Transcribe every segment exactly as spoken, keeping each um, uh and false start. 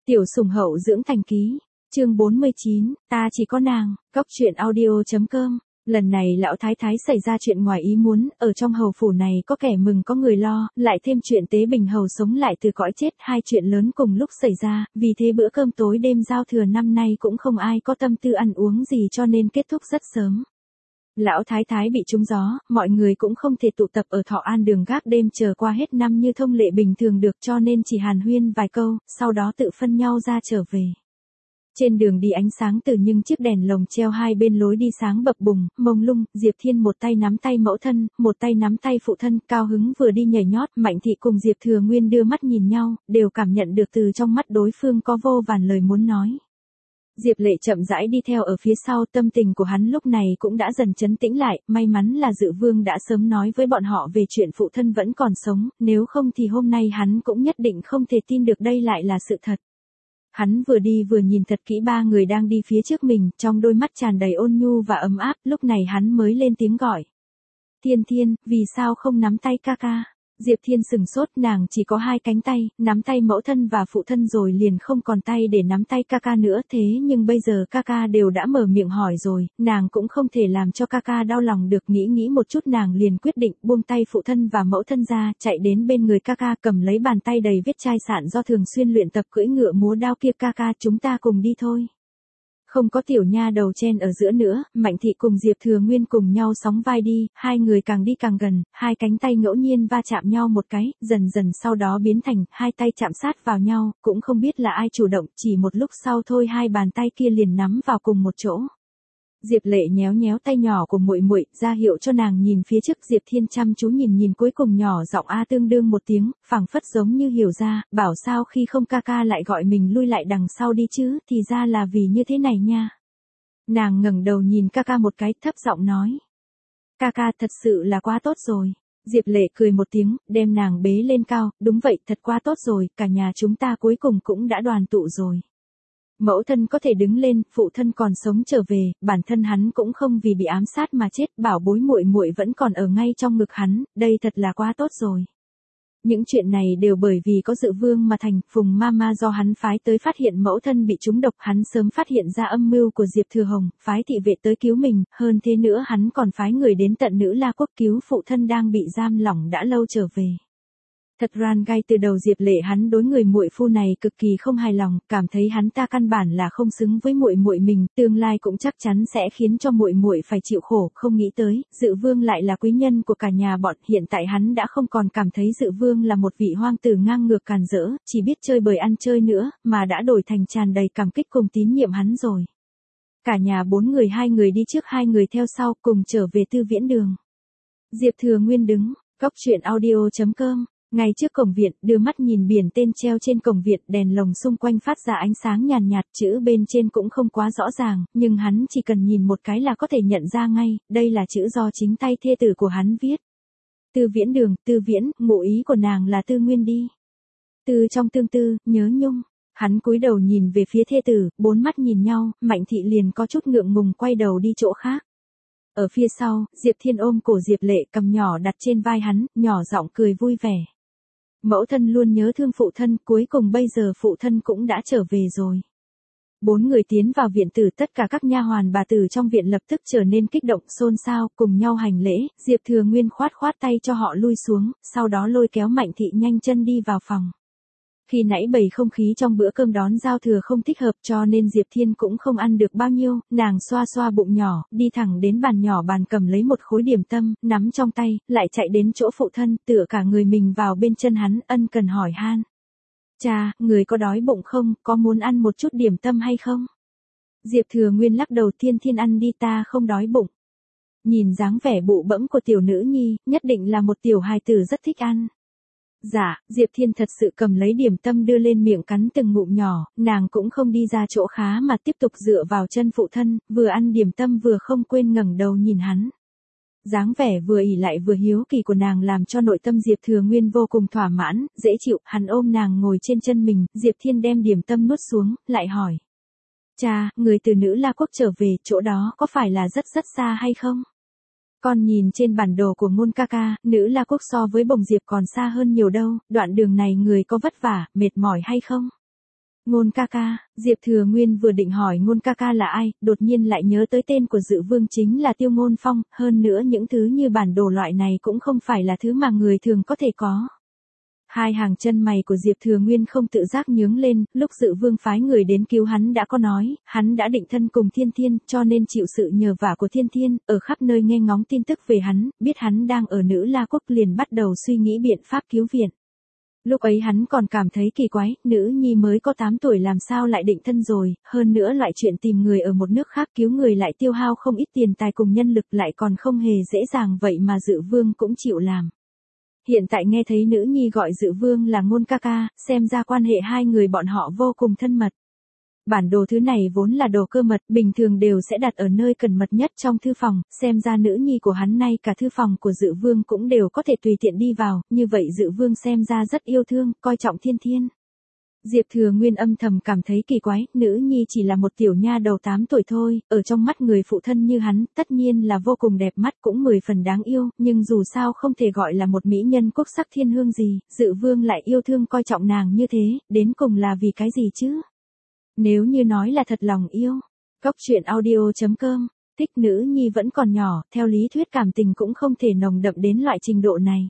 Tiểu sủng hậu dưỡng thành ký, chương bốn mươi chín, ta chỉ có nàng, góc truyện audio chấm com. Lần này lão thái thái xảy ra chuyện ngoài ý muốn, ở trong hầu phủ này có kẻ mừng có người lo, lại thêm chuyện Tế Bình hầu sống lại từ cõi chết, hai chuyện lớn cùng lúc xảy ra, vì thế bữa cơm tối đêm giao thừa năm nay cũng không ai có tâm tư ăn uống gì cho nên kết thúc rất sớm. Lão thái thái bị trúng gió, mọi người cũng không thể tụ tập ở Thọ An đường gác đêm chờ qua hết năm như thông lệ bình thường được cho nên chỉ hàn huyên vài câu, sau đó tự phân nhau ra trở về. Trên đường đi ánh sáng từ những chiếc đèn lồng treo hai bên lối đi sáng bập bùng, mông lung, Diệp Thiên một tay nắm tay mẫu thân, một tay nắm tay phụ thân, cao hứng vừa đi nhảy nhót, Mạnh Thị cùng Diệp Thừa Nguyên đưa mắt nhìn nhau, đều cảm nhận được từ trong mắt đối phương có vô vàn lời muốn nói. Diệp Lệ chậm rãi đi theo ở phía sau, tâm tình của hắn lúc này cũng đã dần trấn tĩnh lại, may mắn là Dự Vương đã sớm nói với bọn họ về chuyện phụ thân vẫn còn sống, nếu không thì hôm nay hắn cũng nhất định không thể tin được đây lại là sự thật. Hắn vừa đi vừa nhìn thật kỹ ba người đang đi phía trước mình, trong đôi mắt tràn đầy ôn nhu và ấm áp, lúc này hắn mới lên tiếng gọi. Thiên Thiên, vì sao không nắm tay ca ca? Diệp Thiên sừng sốt, nàng chỉ có hai cánh tay, nắm tay mẫu thân và phụ thân rồi liền không còn tay để nắm tay ca ca nữa, thế nhưng bây giờ ca ca đều đã mở miệng hỏi rồi, nàng cũng không thể làm cho ca ca đau lòng được, nghĩ nghĩ một chút nàng liền quyết định buông tay phụ thân và mẫu thân ra, chạy đến bên người ca ca cầm lấy bàn tay đầy vết chai sạn do thường xuyên luyện tập cưỡi ngựa múa đao kia, ca ca chúng ta cùng đi thôi. Không có tiểu nha đầu chen ở giữa nữa, Mạnh Thị cùng Diệp Thừa Nguyên cùng nhau sóng vai đi, hai người càng đi càng gần, hai cánh tay ngẫu nhiên va chạm nhau một cái, dần dần sau đó biến thành hai tay chạm sát vào nhau, cũng không biết là ai chủ động, chỉ một lúc sau thôi hai bàn tay kia liền nắm vào cùng một chỗ. Diệp Lệ nhéo nhéo tay nhỏ của muội muội, ra hiệu cho nàng nhìn phía trước, Diệp Thiên chăm chú nhìn nhìn cuối cùng nhỏ giọng a tương đương một tiếng, phảng phất giống như hiểu ra, bảo sao khi không ca ca lại gọi mình lui lại đằng sau đi chứ, thì ra là vì như thế này nha. Nàng ngẩng đầu nhìn ca ca một cái, thấp giọng nói. Ca ca thật sự là quá tốt rồi. Diệp Lệ cười một tiếng, đem nàng bế lên cao, đúng vậy, thật quá tốt rồi, cả nhà chúng ta cuối cùng cũng đã đoàn tụ rồi. Mẫu thân có thể đứng lên, phụ thân còn sống trở về, bản thân hắn cũng không vì bị ám sát mà chết, bảo bối muội muội vẫn còn ở ngay trong ngực hắn, đây thật là quá tốt rồi. Những chuyện này đều bởi vì có Dự Vương mà thành, Phùng Mama do hắn phái tới phát hiện mẫu thân bị trúng độc, hắn sớm phát hiện ra âm mưu của Diệp Thừa Hồng, phái thị vệ tới cứu mình, hơn thế nữa hắn còn phái người đến tận Nữ La Quốc cứu phụ thân đang bị giam lỏng đã lâu trở về. Thật ran gai từ đầu Diệp Lệ hắn đối người muội phu này cực kỳ không hài lòng, cảm thấy hắn ta căn bản là không xứng với muội muội mình, tương lai cũng chắc chắn sẽ khiến cho muội muội phải chịu khổ, không nghĩ tới, Dự Vương lại là quý nhân của cả nhà bọn, hiện tại hắn đã không còn cảm thấy Dự Vương là một vị hoang tử ngang ngược càn rỡ, chỉ biết chơi bời ăn chơi nữa, mà đã đổi thành tràn đầy cảm kích cùng tín nhiệm hắn rồi. Cả nhà bốn người, hai người đi trước hai người theo sau, cùng trở về Tư Viễn Đường. Diệp Thừa Nguyên đứng, góc truyện audio chấm com. Ngay trước cổng viện, đưa mắt nhìn biển tên treo trên cổng viện, đèn lồng xung quanh phát ra ánh sáng nhàn nhạt, chữ bên trên cũng không quá rõ ràng, nhưng hắn chỉ cần nhìn một cái là có thể nhận ra ngay, đây là chữ do chính tay thê tử của hắn viết. Tư Viễn Đường, Tư Viễn, ngụ ý của nàng là Tư Nguyên đi. Tư trong tương tư, nhớ nhung. Hắn cúi đầu nhìn về phía thê tử, bốn mắt nhìn nhau, Mạnh Thị liền có chút ngượng ngùng quay đầu đi chỗ khác. Ở phía sau, Diệp Thiên ôm cổ Diệp Lệ, cầm nhỏ đặt trên vai hắn, nhỏ giọng cười vui vẻ. Mẫu thân luôn nhớ thương phụ thân, cuối cùng bây giờ phụ thân cũng đã trở về rồi. Bốn người tiến vào viện tử, tất cả các nha hoàn bà tử trong viện lập tức trở nên kích động, xôn xao, cùng nhau hành lễ, Diệp Thừa Nguyên khoát khoát tay cho họ lui xuống, sau đó lôi kéo Mạnh Thị nhanh chân đi vào phòng. Khi nãy bầy không khí trong bữa cơm đón giao thừa không thích hợp cho nên Diệp Thiên cũng không ăn được bao nhiêu, nàng xoa xoa bụng nhỏ, đi thẳng đến bàn nhỏ bàn cầm lấy một khối điểm tâm, nắm trong tay, lại chạy đến chỗ phụ thân, tựa cả người mình vào bên chân hắn, ân cần hỏi han. Cha, người có đói bụng không, có muốn ăn một chút điểm tâm hay không? Diệp Thừa Nguyên lắc đầu, Thiên Thiên ăn đi, ta không đói bụng. Nhìn dáng vẻ bụ bẫm của tiểu nữ nhi, nhất định là một tiểu hài tử rất thích ăn. Dạ, Diệp Thiên thật sự cầm lấy điểm tâm đưa lên miệng cắn từng ngụm nhỏ, nàng cũng không đi ra chỗ khá mà tiếp tục dựa vào chân phụ thân, vừa ăn điểm tâm vừa không quên ngẩng đầu nhìn hắn. Dáng vẻ vừa ỉ lại vừa hiếu kỳ của nàng làm cho nội tâm Diệp Thừa Nguyên vô cùng thỏa mãn, dễ chịu, hắn ôm nàng ngồi trên chân mình, Diệp Thiên đem điểm tâm nuốt xuống, lại hỏi. Cha, người từ Nữ La Quốc trở về, chỗ đó có phải là rất rất xa hay không? Con nhìn trên bản đồ của Ngôn ca ca, Nữ La Quốc so với Bồng Diệp còn xa hơn nhiều đâu, đoạn đường này người có vất vả, mệt mỏi hay không? Ngôn ca ca, Diệp Thừa Nguyên vừa định hỏi Ngôn ca ca là ai, đột nhiên lại nhớ tới tên của Dự Vương chính là Tiêu Ngôn Phong, hơn nữa những thứ như bản đồ loại này cũng không phải là thứ mà người thường có thể có. Hai hàng chân mày của Diệp Thừa Nguyên không tự giác nhướng lên, lúc Dự Vương phái người đến cứu hắn đã có nói, hắn đã định thân cùng Thiên Thiên, cho nên chịu sự nhờ vả của Thiên Thiên, ở khắp nơi nghe ngóng tin tức về hắn, biết hắn đang ở Nữ La Quốc liền bắt đầu suy nghĩ biện pháp cứu viện. Lúc ấy hắn còn cảm thấy kỳ quái, nữ nhi mới có tám tuổi làm sao lại định thân rồi, hơn nữa loại chuyện tìm người ở một nước khác cứu người lại tiêu hao không ít tiền tài cùng nhân lực lại còn không hề dễ dàng vậy mà Dự Vương cũng chịu làm. Hiện tại nghe thấy nữ nhi gọi Dự Vương là Ngôn ca ca, xem ra quan hệ hai người bọn họ vô cùng thân mật. Bản đồ thứ này vốn là đồ cơ mật, bình thường đều sẽ đặt ở nơi cẩn mật nhất trong thư phòng, xem ra nữ nhi của hắn nay cả thư phòng của Dự Vương cũng đều có thể tùy tiện đi vào, như vậy Dự Vương xem ra rất yêu thương, coi trọng Thiên Thiên. Diệp Thừa Nguyên âm thầm cảm thấy kỳ quái, nữ nhi chỉ là một tiểu nha đầu tám tuổi thôi, ở trong mắt người phụ thân như hắn, tất nhiên là vô cùng đẹp mắt cũng mười phần đáng yêu, nhưng dù sao không thể gọi là một mỹ nhân quốc sắc thiên hương gì, Dự Vương lại yêu thương coi trọng nàng như thế, đến cùng là vì cái gì chứ? Nếu như nói là thật lòng yêu, Cốc truyện audio chấm com, thích nữ nhi vẫn còn nhỏ, theo lý thuyết cảm tình cũng không thể nồng đậm đến loại trình độ này.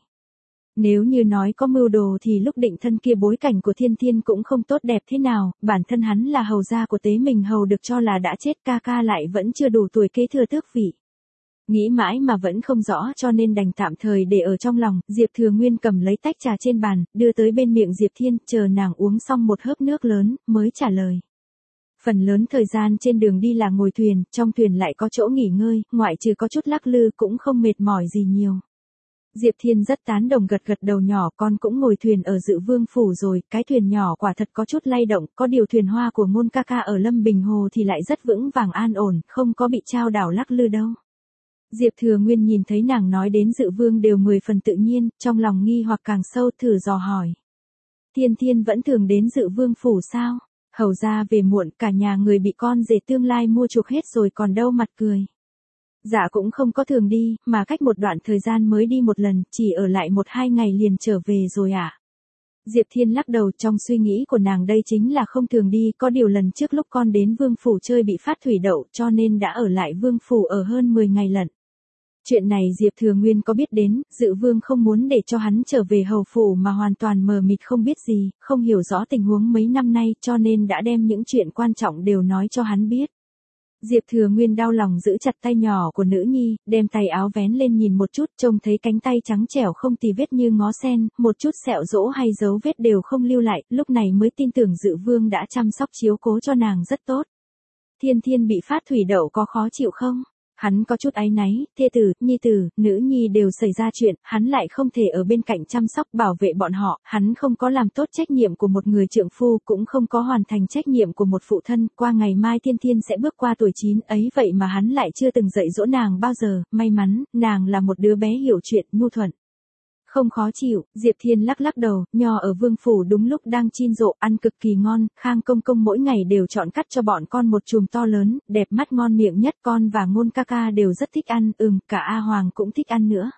Nếu như nói có mưu đồ thì lúc định thân kia bối cảnh của Thiên Thiên cũng không tốt đẹp thế nào, bản thân hắn là hầu gia của Tế Mình Hầu được cho là đã chết, ca ca lại vẫn chưa đủ tuổi kế thừa tước vị. Nghĩ mãi mà vẫn không rõ cho nên đành tạm thời để ở trong lòng, Diệp Thừa Nguyên cầm lấy tách trà trên bàn, đưa tới bên miệng Diệp Thiên, chờ nàng uống xong một hớp nước lớn, mới trả lời. Phần lớn thời gian trên đường đi là ngồi thuyền, trong thuyền lại có chỗ nghỉ ngơi, ngoại trừ có chút lắc lư cũng không mệt mỏi gì nhiều. Diệp Thiên rất tán đồng gật gật đầu, nhỏ con cũng ngồi thuyền ở Dự Vương phủ rồi, cái thuyền nhỏ quả thật có chút lay động, có điều thuyền hoa của Ngôn ca ca ở Lâm Bình Hồ thì lại rất vững vàng an ổn, không có bị trao đảo lắc lư đâu. Diệp Thừa Nguyên nhìn thấy nàng nói đến Dự Vương đều mười phần tự nhiên, trong lòng nghi hoặc càng sâu, thử dò hỏi. Thiên Thiên vẫn thường đến Dự Vương phủ sao? Hầu ra về muộn, cả nhà người bị con rể tương lai mua chuộc hết rồi còn đâu mặt cười. Dạ cũng không có thường đi, mà cách một đoạn thời gian mới đi một lần, chỉ ở lại một hai ngày liền trở về rồi ạ. À? Diệp Thiên lắc đầu, trong suy nghĩ của nàng đây chính là không thường đi, có điều lần trước lúc con đến Vương phủ chơi bị phát thủy đậu cho nên đã ở lại Vương phủ ở hơn mười ngày lận. Chuyện này Diệp Thừa Nguyên có biết đến, Dự Vương không muốn để cho hắn trở về hầu phủ mà hoàn toàn mờ mịt không biết gì, không hiểu rõ tình huống mấy năm nay cho nên đã đem những chuyện quan trọng đều nói cho hắn biết. Diệp Thừa Nguyên đau lòng giữ chặt tay nhỏ của nữ nhi, đem tay áo vén lên nhìn một chút, trông thấy cánh tay trắng trẻo không tì vết như ngó sen, một chút sẹo rỗ hay dấu vết đều không lưu lại, lúc này mới tin tưởng Dự Vương đã chăm sóc chiếu cố cho nàng rất tốt. Thiên Thiên bị phát thủy đậu có khó chịu không? Hắn có chút áy náy, thê tử, nhi tử, nữ nhi đều xảy ra chuyện, hắn lại không thể ở bên cạnh chăm sóc bảo vệ bọn họ, hắn không có làm tốt trách nhiệm của một người trượng phu, cũng không có hoàn thành trách nhiệm của một phụ thân, qua ngày mai Thiên Thiên sẽ bước qua tuổi chín ấy vậy mà hắn lại chưa từng dạy dỗ nàng bao giờ, may mắn, nàng là một đứa bé hiểu chuyện, nhu thuận. Không khó chịu, Diệp Thiên lắc lắc đầu, nho ở Vương phủ đúng lúc đang chín rộ, ăn cực kỳ ngon, Khang công công mỗi ngày đều chọn cắt cho bọn con một chùm to lớn, đẹp mắt ngon miệng nhất, con và Ngôn ca ca đều rất thích ăn, ừm, cả A Hoàng cũng thích ăn nữa.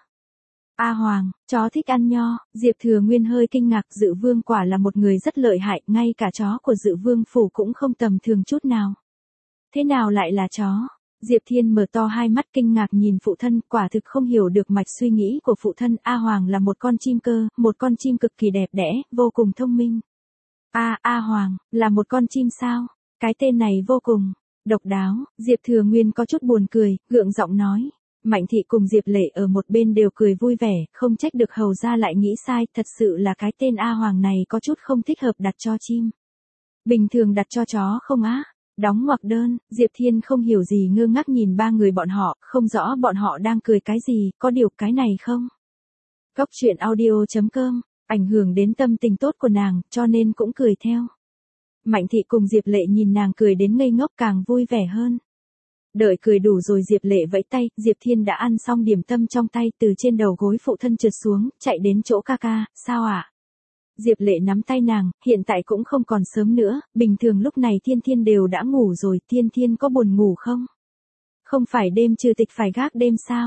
A Hoàng, chó thích ăn nho, Diệp Thừa Nguyên hơi kinh ngạc, Dự Vương quả là một người rất lợi hại, ngay cả chó của Dự Vương phủ cũng không tầm thường chút nào. Thế nào lại là chó? Diệp Thiên mở to hai mắt kinh ngạc nhìn phụ thân, quả thực không hiểu được mạch suy nghĩ của phụ thân. A Hoàng là một con chim cơ, một con chim cực kỳ đẹp đẽ, vô cùng thông minh. A, A Hoàng, là một con chim sao? Cái tên này vô cùng độc đáo, Diệp Thừa Nguyên có chút buồn cười, gượng giọng nói. Mạnh thị cùng Diệp Lệ ở một bên đều cười vui vẻ, không trách được hầu ra lại nghĩ sai, thật sự là cái tên A Hoàng này có chút không thích hợp đặt cho chim. Bình thường đặt cho chó không á? Đóng ngoặc đơn, Diệp Thiên không hiểu gì ngơ ngác nhìn ba người bọn họ, không rõ bọn họ đang cười cái gì, có điều cái này không? Cốc truyện audio chấm com, ảnh hưởng đến tâm tình tốt của nàng, cho nên cũng cười theo. Mạnh thị cùng Diệp Lệ nhìn nàng cười đến ngây ngốc càng vui vẻ hơn. Đợi cười đủ rồi Diệp Lệ vẫy tay, Diệp Thiên đã ăn xong điểm tâm trong tay, từ trên đầu gối phụ thân trượt xuống, chạy đến chỗ ca ca, sao ạ? À? Diệp Lệ nắm tay nàng, hiện tại cũng không còn sớm nữa, bình thường lúc này Thiên Thiên đều đã ngủ rồi, Thiên Thiên có buồn ngủ không? Không phải đêm trừ tịch phải gác đêm sao?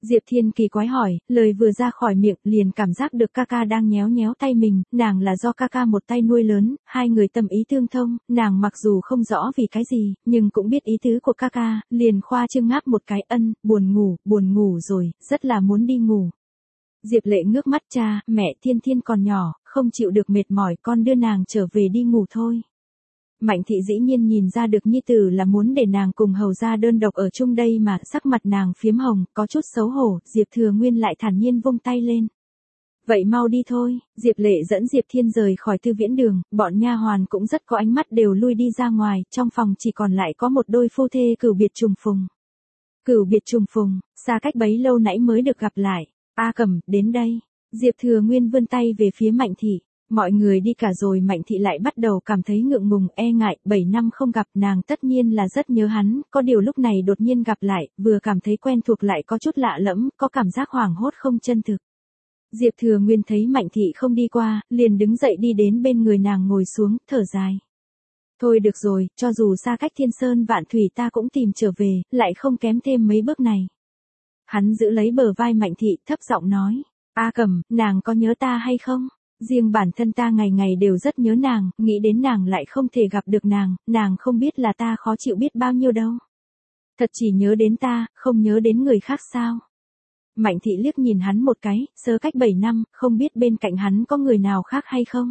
Diệp Thiên kỳ quái hỏi, lời vừa ra khỏi miệng liền cảm giác được ca ca đang nhéo nhéo tay mình, nàng là do ca ca một tay nuôi lớn, hai người tâm ý tương thông, nàng mặc dù không rõ vì cái gì, nhưng cũng biết ý tứ của ca ca, liền khoa trương ngáp một cái ân, buồn ngủ, buồn ngủ rồi, rất là muốn đi ngủ. Diệp Lệ ngước mắt cha, mẹ Thiên Thiên còn nhỏ, không chịu được mệt mỏi con đưa nàng trở về đi ngủ thôi. Mạnh thị dĩ nhiên nhìn ra được nhi tử là muốn để nàng cùng hầu ra đơn độc ở chung đây mà sắc mặt nàng phiếm hồng, có chút xấu hổ, Diệp Thừa Nguyên lại thản nhiên vung tay lên. Vậy mau đi thôi, Diệp Lệ dẫn Diệp Thiên rời khỏi thư viễn đường, bọn nha hoàn cũng rất có ánh mắt đều lui đi ra ngoài, trong phòng chỉ còn lại có một đôi phu thê cửu biệt trùng phùng. Cửu biệt trùng phùng, xa cách bấy lâu nãy mới được gặp lại, A Cẩm, đến đây, Diệp Thừa Nguyên vươn tay về phía Mạnh thị. Mọi người đi cả rồi Mạnh thị lại bắt đầu cảm thấy ngượng ngùng e ngại, bảy năm không gặp nàng tất nhiên là rất nhớ hắn, có điều lúc này đột nhiên gặp lại, vừa cảm thấy quen thuộc lại có chút lạ lẫm, có cảm giác hoảng hốt không chân thực. Diệp Thừa Nguyên thấy Mạnh thị không đi qua, liền đứng dậy đi đến bên người nàng ngồi xuống, thở dài. Thôi được rồi, cho dù xa cách thiên sơn vạn thủy ta cũng tìm trở về, lại không kém thêm mấy bước này. Hắn giữ lấy bờ vai Mạnh thị, thấp giọng nói, A Cẩm, nàng có nhớ ta hay không? Riêng bản thân ta ngày ngày đều rất nhớ nàng, nghĩ đến nàng lại không thể gặp được nàng, nàng không biết là ta khó chịu biết bao nhiêu đâu. Thật chỉ nhớ đến ta, không nhớ đến người khác sao? Mạnh thị liếc nhìn hắn một cái, sớ cách bảy năm, không biết bên cạnh hắn có người nào khác hay không?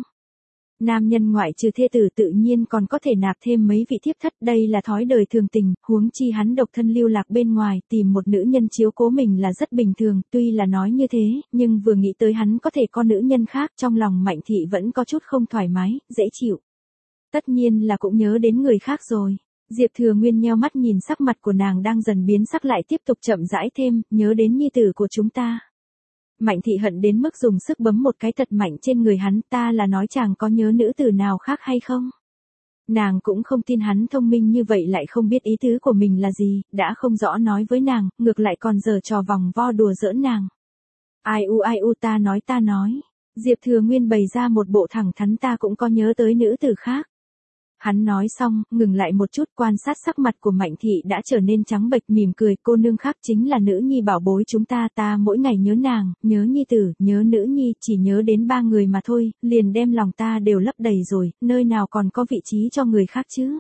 Nam nhân ngoại trừ thê tử tự nhiên còn có thể nạp thêm mấy vị thiếp thất, đây là thói đời thường tình, huống chi hắn độc thân lưu lạc bên ngoài, tìm một nữ nhân chiếu cố mình là rất bình thường, tuy là nói như thế, nhưng vừa nghĩ tới hắn có thể có nữ nhân khác, trong lòng Mạnh thị vẫn có chút không thoải mái, dễ chịu. Tất nhiên là cũng nhớ đến người khác rồi. Diệp Thừa Nguyên nheo mắt nhìn sắc mặt của nàng đang dần biến sắc lại tiếp tục chậm rãi thêm, nhớ đến nhi tử của chúng ta. Mạnh thị hận đến mức dùng sức bấm một cái thật mạnh trên người hắn, ta là nói chàng có nhớ nữ tử nào khác hay không? Nàng cũng không tin hắn thông minh như vậy lại không biết ý tứ của mình là gì, đã không rõ nói với nàng, ngược lại còn giở trò vòng vo đùa giỡn nàng. Ai u ai u ta nói ta nói. Diệp Thừa Nguyên bày ra một bộ thẳng thắn ta cũng có nhớ tới nữ tử khác. Hắn nói xong, ngừng lại một chút quan sát sắc mặt của Mạnh thị đã trở nên trắng bệch mỉm cười, cô nương khác chính là nữ nhi bảo bối chúng ta, ta mỗi ngày nhớ nàng, nhớ nhi tử, nhớ nữ nhi, chỉ nhớ đến ba người mà thôi, liền đem lòng ta đều lấp đầy rồi, nơi nào còn có vị trí cho người khác chứ.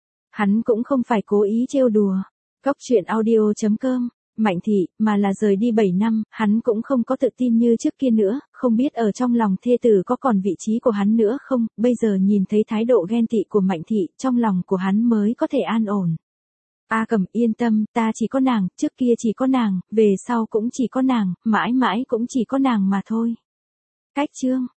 Hắn cũng không phải cố ý trêu đùa. Cốc truyện audio chấm com Mạnh thị, mà là rời đi bảy năm, hắn cũng không có tự tin như trước kia nữa, không biết ở trong lòng thê tử có còn vị trí của hắn nữa không, bây giờ nhìn thấy thái độ ghen tị của Mạnh thị, trong lòng của hắn mới có thể an ổn. A Cẩm yên tâm, ta chỉ có nàng, trước kia chỉ có nàng, về sau cũng chỉ có nàng, mãi mãi cũng chỉ có nàng mà thôi. Cách chương